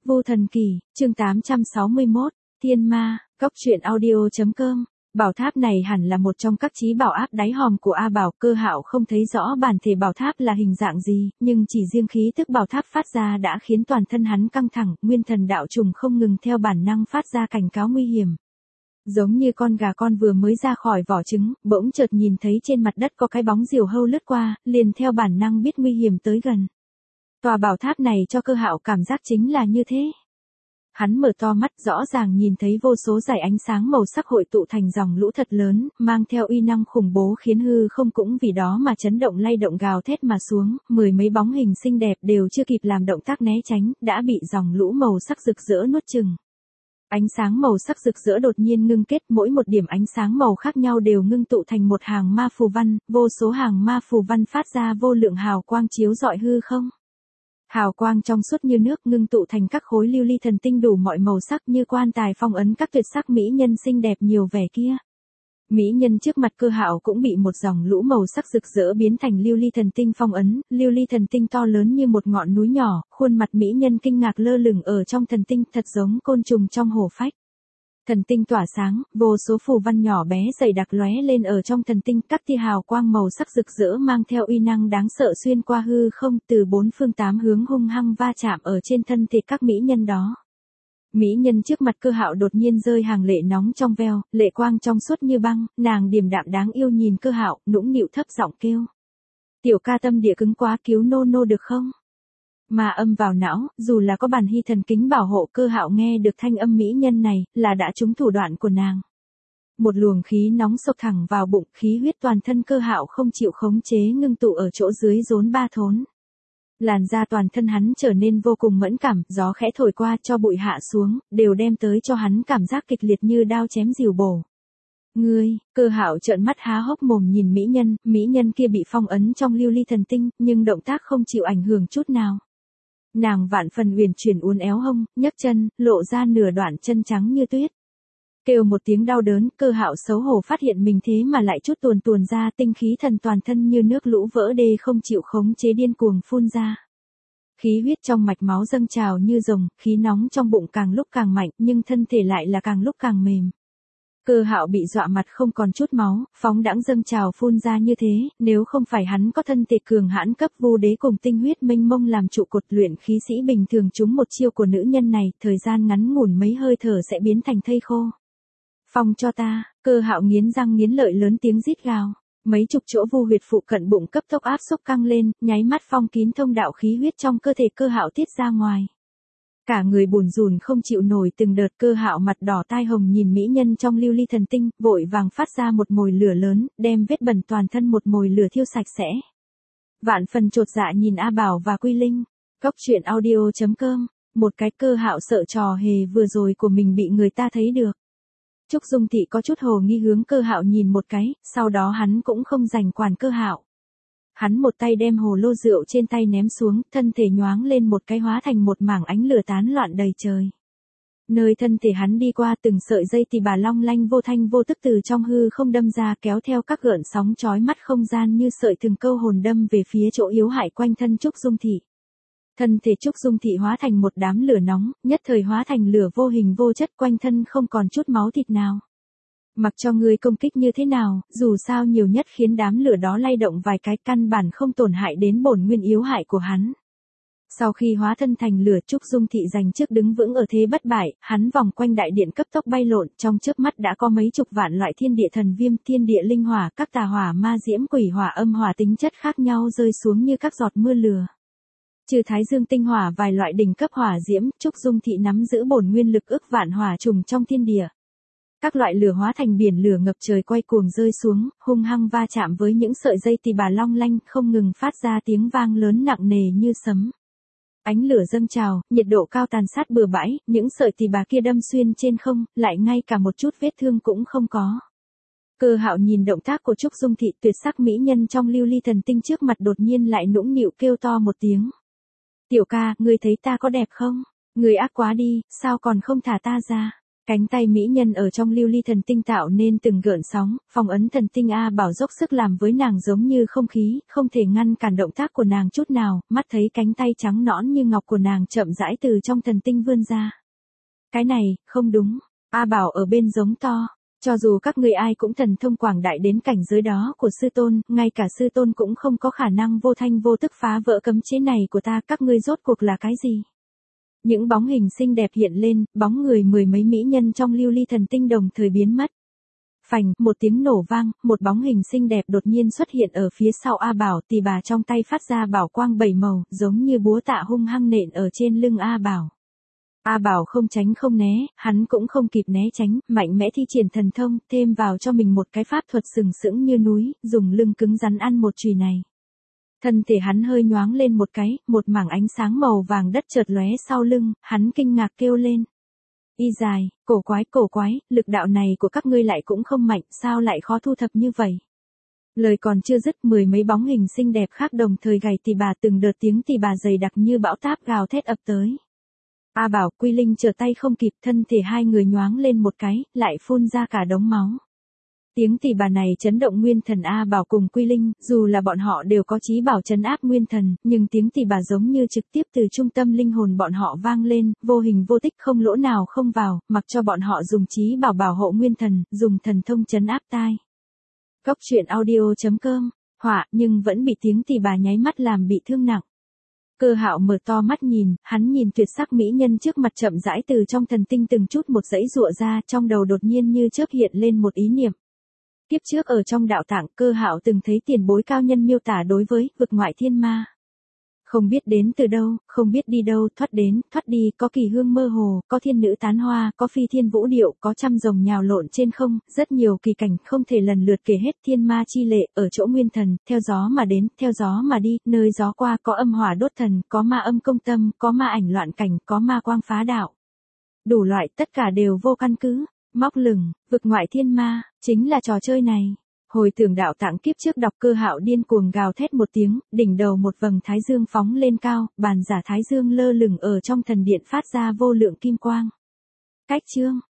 Vô Thần Kỳ, chương 861, Thiên Ma, Cóc truyện audio.com. Bảo tháp này hẳn là một trong các chí bảo áp đáy hòm của A Bảo. Cơ Hạo không thấy rõ bản thể bảo tháp là hình dạng gì, nhưng chỉ riêng khí tức bảo tháp phát ra đã khiến toàn thân hắn căng thẳng, nguyên thần đạo trùng không ngừng theo bản năng phát ra cảnh cáo nguy hiểm. Giống như con gà con vừa mới ra khỏi vỏ trứng, bỗng chợt nhìn thấy trên mặt đất có cái bóng diều hâu lướt qua, liền theo bản năng biết nguy hiểm tới gần. Tòa bảo tháp này cho Cơ Hạo cảm giác chính là như thế. Hắn mở to mắt, rõ ràng nhìn thấy vô số dải ánh sáng màu sắc hội tụ thành dòng lũ thật lớn, mang theo uy năng khủng bố khiến hư không cũng vì đó mà chấn động lay động gào thét mà xuống, mười mấy bóng hình xinh đẹp đều chưa kịp làm động tác né tránh, đã bị dòng lũ màu sắc rực rỡ nuốt chửng. Ánh sáng màu sắc rực rỡ đột nhiên ngưng kết, mỗi một điểm ánh sáng màu khác nhau đều ngưng tụ thành một hàng ma phù văn, vô số hàng ma phù văn phát ra vô lượng hào quang chiếu rọi hư không. Hào quang trong suốt như nước ngưng tụ thành các khối lưu ly thần tinh đủ mọi màu sắc như quan tài phong ấn các tuyệt sắc mỹ nhân xinh đẹp nhiều vẻ kia. Mỹ nhân trước mặt Cơ Hạo cũng bị một dòng lũ màu sắc rực rỡ biến thành lưu ly thần tinh phong ấn, lưu ly thần tinh to lớn như một ngọn núi nhỏ, khuôn mặt mỹ nhân kinh ngạc lơ lửng ở trong thần tinh thật giống côn trùng trong hổ phách. Thần tinh tỏa sáng, vô số phù văn nhỏ bé dày đặc lóe lên ở trong thần tinh, các tia hào quang màu sắc rực rỡ mang theo uy năng đáng sợ xuyên qua hư không, từ bốn phương tám hướng hung hăng va chạm ở trên thân thể các mỹ nhân đó. Mỹ nhân trước mặt Cơ Hạo đột nhiên rơi hàng lệ nóng trong veo, lệ quang trong suốt như băng, nàng điềm đạm đáng yêu nhìn Cơ Hạo, nũng nịu thấp giọng kêu: "Tiểu ca tâm địa cứng quá, cứu nô nô được không?" Ma âm vào não, dù là có bản hy thần kính bảo hộ, Cơ Hạo nghe được thanh âm mỹ nhân này, là đã trúng thủ đoạn của nàng. Một luồng khí nóng xộc thẳng vào bụng, khí huyết toàn thân Cơ Hạo không chịu khống chế ngưng tụ ở chỗ dưới rốn ba thốn. Làn da toàn thân hắn trở nên vô cùng mẫn cảm, gió khẽ thổi qua cho bụi hạ xuống, đều đem tới cho hắn cảm giác kịch liệt như đao chém rìu bổ. "Ngươi!" Cơ Hạo trợn mắt há hốc mồm nhìn mỹ nhân kia bị phong ấn trong lưu ly thần tinh, nhưng động tác không chịu ảnh hưởng chút nào. Nàng vạn phần uyển chuyển uốn éo hông, nhấc chân, lộ ra nửa đoạn chân trắng như tuyết. Kêu một tiếng đau đớn, Cơ Hạo xấu hổ phát hiện mình thế mà lại chút tuồn ra, tinh khí thần toàn thân như nước lũ vỡ đê không chịu khống chế điên cuồng phun ra. Khí huyết trong mạch máu dâng trào như rồng, khí nóng trong bụng càng lúc càng mạnh, nhưng thân thể lại là càng lúc càng mềm. Cơ Hạo bị dọa mặt không còn chút máu, phóng đãng dâng trào phun ra như thế, nếu không phải hắn có thân thể cường hãn cấp vu đế cùng tinh huyết mênh mông làm trụ cột, luyện khí sĩ bình thường trúng một chiêu của nữ nhân này, thời gian ngắn ngủn mấy hơi thở sẽ biến thành thây khô. "Phong cho ta!" Cơ Hạo nghiến răng nghiến lợi lớn tiếng rít gào. Mấy chục chỗ vu huyệt phụ cận bụng cấp tốc áp xúc căng lên, nháy mắt phong kín thông đạo khí huyết trong cơ thể Cơ Hạo tiết ra ngoài. Cả người bùn rùn không chịu nổi từng đợt. Cơ Hạo mặt đỏ tai hồng nhìn mỹ nhân trong lưu ly thần tinh, vội vàng phát ra một mồi lửa lớn, đem vết bẩn toàn thân một mồi lửa thiêu sạch sẽ. Vạn phần chột dạ nhìn A Bảo và Quy Linh. Cóc truyện audio.com. Một cái Cơ Hạo sợ trò hề vừa rồi của mình bị người ta thấy được. Trúc Dung Thị có chút hồ nghi hướng Cơ Hạo nhìn một cái, sau đó hắn cũng không rảnh quản Cơ Hạo. Hắn một tay đem hồ lô rượu trên tay ném xuống, thân thể nhoáng lên một cái hóa thành một mảng ánh lửa tán loạn đầy trời. Nơi thân thể hắn đi qua từng sợi dây tỳ bà long lanh vô thanh vô tức từ trong hư không đâm ra, kéo theo các gợn sóng chói mắt không gian như sợi từng câu hồn đâm về phía chỗ yếu hại quanh thân Trúc Dung Thị. Thân thể Trúc Dung Thị hóa thành một đám lửa nóng, nhất thời hóa thành lửa vô hình vô chất, quanh thân không còn chút máu thịt nào. Mặc cho ngươi công kích như thế nào, dù sao nhiều nhất khiến đám lửa đó lay động vài cái, căn bản không tổn hại đến bổn nguyên yếu hại của hắn. Sau khi hóa thân thành lửa, Trúc Dung Thị giành trước đứng vững ở thế bất bại, hắn vòng quanh đại điện cấp tốc bay lộn, trong chớp mắt đã có mấy chục vạn loại thiên địa thần viêm, thiên địa linh hỏa, các tà hỏa, ma diễm, quỷ hỏa, âm hỏa tính chất khác nhau rơi xuống như các giọt mưa lửa. Trừ Thái Dương tinh hỏa vài loại đỉnh cấp hỏa diễm, Trúc Dung Thị nắm giữ bổn nguyên lực ức vạn hỏa trùng trong thiên địa. Các loại lửa hóa thành biển lửa ngập trời quay cuồng rơi xuống, hung hăng va chạm với những sợi dây tỳ bà long lanh, không ngừng phát ra tiếng vang lớn nặng nề như sấm. Ánh lửa dâng trào, nhiệt độ cao tàn sát bừa bãi, những sợi tỳ bà kia đâm xuyên trên không, lại ngay cả một chút vết thương cũng không có. Cơ Hạo nhìn động tác của Trúc Dung Thị, tuyệt sắc mỹ nhân trong lưu ly thần tinh trước mặt đột nhiên lại nũng nịu kêu to một tiếng: "Tiểu ca, ngươi thấy ta có đẹp không? Ngươi ác quá đi, sao còn không thả ta ra?" Cánh tay mỹ nhân ở trong lưu ly thần tinh tạo nên từng gợn sóng, phong ấn thần tinh A Bảo dốc sức làm với nàng giống như không khí, không thể ngăn cản động tác của nàng chút nào, mắt thấy cánh tay trắng nõn như ngọc của nàng chậm rãi từ trong thần tinh vươn ra. Cái này, không đúng, A Bảo ở bên giống to. Cho dù các ngươi ai cũng thần thông quảng đại đến cảnh giới đó của sư tôn, ngay cả sư tôn cũng không có khả năng vô thanh vô tức phá vỡ cấm chế này của ta, các ngươi rốt cuộc là cái gì? Những bóng hình xinh đẹp hiện lên, bóng người mười mấy mỹ nhân trong lưu ly thần tinh đồng thời biến mất. Phành, một tiếng nổ vang, một bóng hình xinh đẹp đột nhiên xuất hiện ở phía sau A Bảo, tỳ bà trong tay phát ra bảo quang bảy màu, giống như búa tạ hung hăng nện ở trên lưng A Bảo. A Bảo không tránh không né, hắn cũng không kịp né tránh, mạnh mẽ thi triển thần thông, thêm vào cho mình một cái pháp thuật sừng sững như núi, dùng lưng cứng rắn ăn một chùy này. Thân thể hắn hơi nhoáng lên một cái, một mảng ánh sáng màu vàng đất chợt lóe sau lưng, hắn kinh ngạc kêu lên. Y dài, cổ quái, lực đạo này của các ngươi lại cũng không mạnh, sao lại khó thu thập như vậy? Lời còn chưa dứt, mười mấy bóng hình xinh đẹp khác đồng thời gảy tỳ bà, từng đợt tiếng tỳ bà dày đặc như bão táp gào thét ập tới. A Bảo, Quy Linh trở tay không kịp, thân thể hai người nhoáng lên một cái, lại phun ra cả đống máu. Tiếng tỳ bà này chấn động nguyên thần A Bảo cùng Quy Linh, dù là bọn họ đều có chí bảo trấn áp nguyên thần, nhưng tiếng tỳ bà giống như trực tiếp từ trung tâm linh hồn bọn họ vang lên, vô hình vô tích không lỗ nào không vào, mặc cho bọn họ dùng chí bảo bảo hộ nguyên thần, dùng thần thông trấn áp tai. Cốc truyện audio.com, họa, nhưng vẫn bị tiếng tỳ bà nháy mắt làm bị thương nặng. Cơ Hạo mở to mắt nhìn, hắn nhìn tuyệt sắc mỹ nhân trước mặt chậm rãi từ trong thần tinh từng chút một dãy giụa ra, trong đầu đột nhiên như chớp hiện lên một ý niệm. Kiếp trước ở trong đạo tạng, Cơ Hạo từng thấy tiền bối cao nhân miêu tả đối với vực ngoại thiên ma. Không biết đến từ đâu, không biết đi đâu, thoát đến, thoát đi, có kỳ hương mơ hồ, có thiên nữ tán hoa, có phi thiên vũ điệu, có trăm rồng nhào lộn trên không, rất nhiều kỳ cảnh không thể lần lượt kể hết. Thiên ma chi lệ, ở chỗ nguyên thần, theo gió mà đến, theo gió mà đi, nơi gió qua có âm hỏa đốt thần, có ma âm công tâm, có ma ảnh loạn cảnh, có ma quang phá đạo. Đủ loại, tất cả đều vô căn cứ. Móc lửng, vực ngoại thiên ma, chính là trò chơi này. Hồi tưởng đạo tạng kiếp trước đọc, Cơ Hạo điên cuồng gào thét một tiếng, đỉnh đầu một vầng thái dương phóng lên cao, bàn giả thái dương lơ lửng ở trong thần điện phát ra vô lượng kim quang. Cách chương